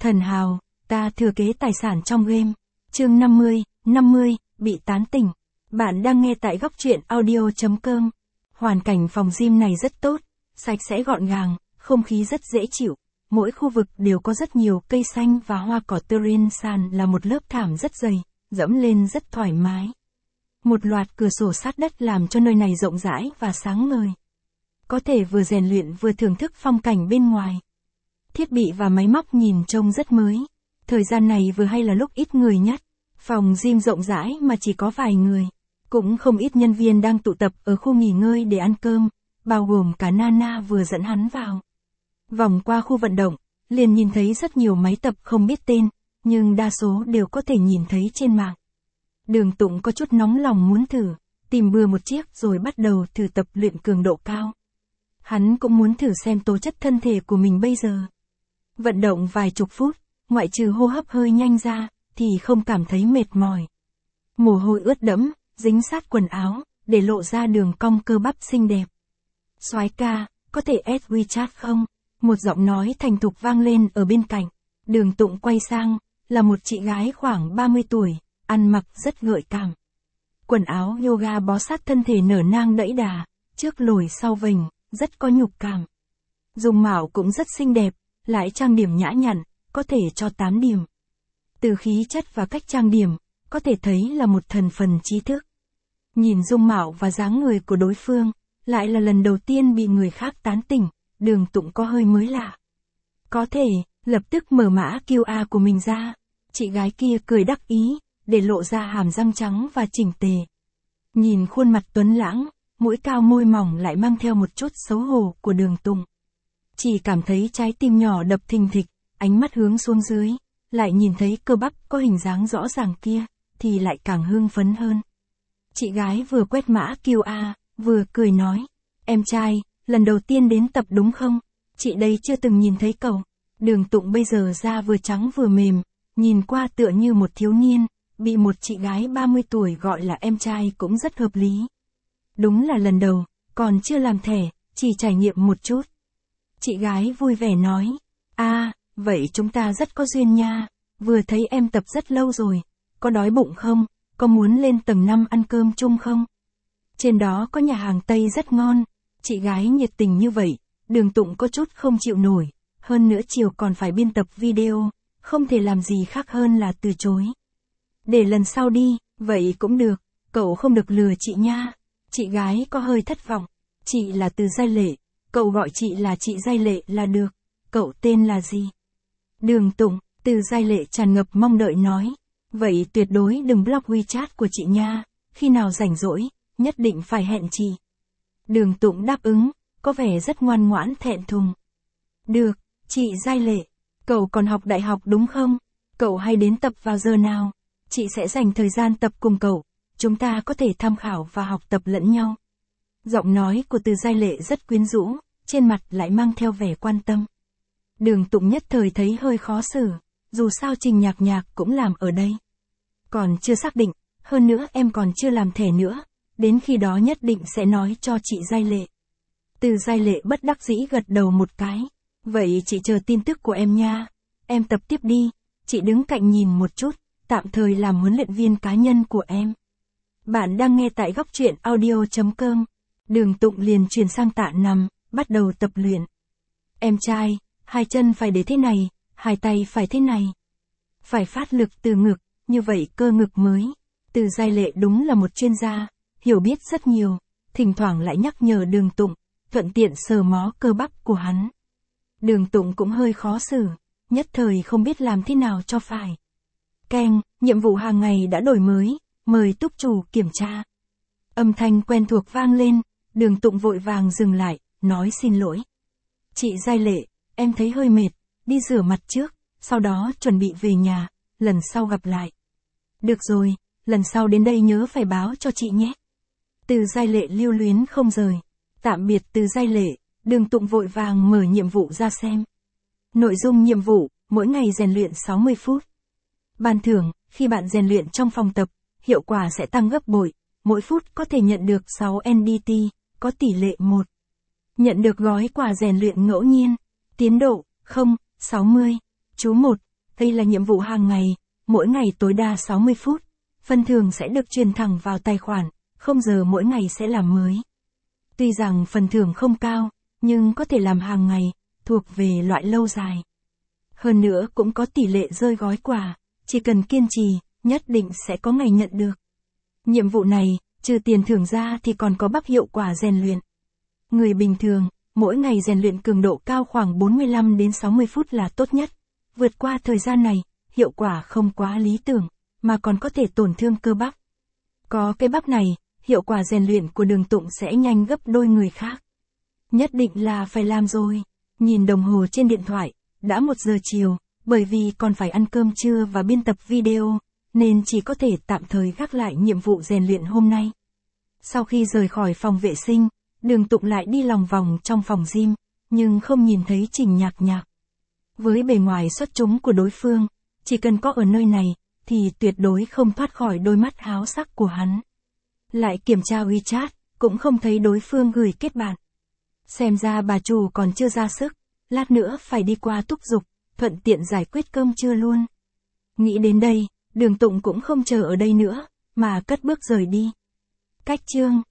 Thần hào, ta thừa kế tài sản trong game. Chương 50, bị tán tỉnh. Bạn đang nghe tại góc truyện audio.com. Hoàn cảnh phòng gym này rất tốt, sạch sẽ gọn gàng, không khí rất dễ chịu. Mỗi khu vực đều có rất nhiều cây xanh và hoa cỏ tươi, sàn là một lớp thảm rất dày, dẫm lên rất thoải mái. Một loạt cửa sổ sát đất làm cho nơi này rộng rãi và sáng ngời. Có thể vừa rèn luyện vừa thưởng thức phong cảnh bên ngoài. Thiết bị và máy móc nhìn trông rất mới. Thời gian này vừa hay là lúc ít người nhất. Phòng gym rộng rãi mà chỉ có vài người. Cũng không ít nhân viên đang tụ tập ở khu nghỉ ngơi để ăn cơm, bao gồm cả Nana vừa dẫn hắn vào. Vòng qua khu vận động, liền nhìn thấy rất nhiều máy tập không biết tên, nhưng đa số đều có thể nhìn thấy trên mạng. Đường Tụng có chút nóng lòng muốn thử, tìm bừa một chiếc rồi bắt đầu thử tập luyện cường độ cao. Hắn cũng muốn thử xem tố chất thân thể của mình bây giờ. Vận động vài chục phút, ngoại trừ hô hấp hơi nhanh ra, thì không cảm thấy mệt mỏi. Mồ hôi ướt đẫm, dính sát quần áo, để lộ ra đường cong cơ bắp xinh đẹp. Soái ca, có thể add WeChat không? Một giọng nói thành thục vang lên ở bên cạnh. Đường Tụng quay sang, là một chị gái khoảng 30 tuổi, ăn mặc rất gợi cảm. Quần áo yoga bó sát thân thể nở nang đẫy đà, trước lồi sau vành, rất có nhục cảm. Dung mạo cũng rất xinh đẹp, lại trang điểm nhã nhặn, có thể cho 8 điểm. Từ khí chất và cách trang điểm, có thể thấy là một thần phần trí thức. Nhìn dung mạo và dáng người của đối phương, lại là lần đầu tiên bị người khác tán tỉnh, Đường Tụng có hơi mới lạ. Có thể, lập tức mở mã QR của mình ra. Chị gái kia cười đắc ý, để lộ ra hàm răng trắng và chỉnh tề. Nhìn khuôn mặt tuấn lãng, mũi cao môi mỏng lại mang theo một chút xấu hổ của Đường Tụng. Chỉ cảm thấy trái tim nhỏ đập thình thịch, ánh mắt hướng xuống dưới, lại nhìn thấy cơ bắp có hình dáng rõ ràng kia, thì lại càng hưng phấn hơn. Chị gái vừa quét mã QR, vừa cười nói, em trai, lần đầu tiên đến tập đúng không? Chị đây chưa từng nhìn thấy cậu. Đường Tụng bây giờ da vừa trắng vừa mềm, nhìn qua tựa như một thiếu niên, bị một chị gái 30 tuổi gọi là em trai cũng rất hợp lý. Đúng là lần đầu, còn chưa làm thẻ, chỉ trải nghiệm một chút. Chị gái vui vẻ nói, vậy chúng ta rất có duyên nha, vừa thấy em tập rất lâu rồi, có đói bụng không, có muốn lên tầng 5 ăn cơm chung không? Trên đó có nhà hàng Tây rất ngon. Chị gái nhiệt tình như vậy, Đường Tụng có chút không chịu nổi, hơn nữa chiều còn phải biên tập video, không thể làm gì khác hơn là từ chối. Để lần sau đi, vậy cũng được, cậu không được lừa chị nha. Chị gái có hơi thất vọng, chị là Từ Giai Lệ, cậu gọi chị là chị Giai Lệ là được, cậu tên là gì? Đường Tụng, Từ Giai Lệ tràn ngập mong đợi nói, vậy tuyệt đối đừng block WeChat của chị nha, khi nào rảnh rỗi, nhất định phải hẹn chị. Đường Tụng đáp ứng, có vẻ rất ngoan ngoãn thẹn thùng. Được, chị Giai Lệ, cậu còn học đại học đúng không? Cậu hay đến tập vào giờ nào? Chị sẽ dành thời gian tập cùng cậu, chúng ta có thể tham khảo và học tập lẫn nhau. Giọng nói của Từ Giai Lệ rất quyến rũ, trên mặt lại mang theo vẻ quan tâm. Đường Tụng nhất thời thấy hơi khó xử, dù sao Trình Nhạc Nhạc cũng làm ở đây. Còn chưa xác định, hơn nữa em còn chưa làm thẻ nữa. Đến khi đó nhất định sẽ nói cho chị Giai Lệ. Từ Giai Lệ bất đắc dĩ gật đầu một cái. Vậy chị chờ tin tức của em nha. Em tập tiếp đi. Chị đứng cạnh nhìn một chút, tạm thời làm huấn luyện viên cá nhân của em. Bạn đang nghe tại góc truyện audio.com. Đường Tụng liền chuyển sang tạ nằm, bắt đầu tập luyện. Em trai, hai chân phải để thế này, hai tay phải thế này. Phải phát lực từ ngực, như vậy cơ ngực mới. Từ Giai Lệ đúng là một chuyên gia. Hiểu biết rất nhiều, thỉnh thoảng lại nhắc nhở Đường Tụng, thuận tiện sờ mó cơ bắp của hắn. Đường Tụng cũng hơi khó xử, nhất thời không biết làm thế nào cho phải. Keng, nhiệm vụ hàng ngày đã đổi mới, mời túc chủ kiểm tra. Âm thanh quen thuộc vang lên, Đường Tụng vội vàng dừng lại, nói xin lỗi. Chị Giai Lệ, em thấy hơi mệt, đi rửa mặt trước, sau đó chuẩn bị về nhà, lần sau gặp lại. Được rồi, lần sau đến đây nhớ phải báo cho chị nhé. Từ Giai Lệ lưu luyến không rời. Tạm biệt Từ Giai Lệ, Đường Tụng vội vàng mở nhiệm vụ ra xem. Nội dung nhiệm vụ, mỗi ngày rèn luyện 60 phút. Ban thưởng, khi bạn rèn luyện trong phòng tập, hiệu quả sẽ tăng gấp bội, mỗi phút có thể nhận được 6 NDT, có tỷ lệ 1. Nhận được gói quà rèn luyện ngẫu nhiên, tiến độ, 0, 60. Chú 1, Đây là nhiệm vụ hàng ngày, mỗi ngày tối đa 60 phút. Phần thưởng sẽ được truyền thẳng vào tài khoản, 0 giờ mỗi ngày sẽ làm mới. Tuy rằng phần thưởng không cao, nhưng có thể làm hàng ngày, thuộc về loại lâu dài. Hơn nữa cũng có tỷ lệ rơi gói quà, chỉ cần kiên trì, nhất định sẽ có ngày nhận được. Nhiệm vụ này, trừ tiền thưởng ra thì còn có bắp hiệu quả rèn luyện. Người bình thường, mỗi ngày rèn luyện cường độ cao khoảng 45 đến 60 phút là tốt nhất. Vượt qua thời gian này, hiệu quả không quá lý tưởng, mà còn có thể tổn thương cơ bắp. Có cái bắp này, hiệu quả rèn luyện của Đường Tụng sẽ nhanh gấp đôi người khác. Nhất định là phải làm rồi. Nhìn đồng hồ trên điện thoại, đã 1 giờ chiều, bởi vì còn phải ăn cơm trưa và biên tập video, nên chỉ có thể tạm thời gác lại nhiệm vụ rèn luyện hôm nay. Sau khi rời khỏi phòng vệ sinh, Đường Tụng lại đi lòng vòng trong phòng gym, nhưng không nhìn thấy Trình Nhạc Nhạc. Với bề ngoài xuất chúng của đối phương, chỉ cần có ở nơi này, thì tuyệt đối không thoát khỏi đôi mắt háo sắc của hắn. Lại kiểm tra WeChat, cũng không thấy đối phương gửi kết bạn. Xem ra bà chủ còn chưa ra sức, lát nữa phải đi qua túc dục, thuận tiện giải quyết cơm trưa luôn. Nghĩ đến đây, Đường Tụng cũng không chờ ở đây nữa, mà cất bước rời đi. Cách chương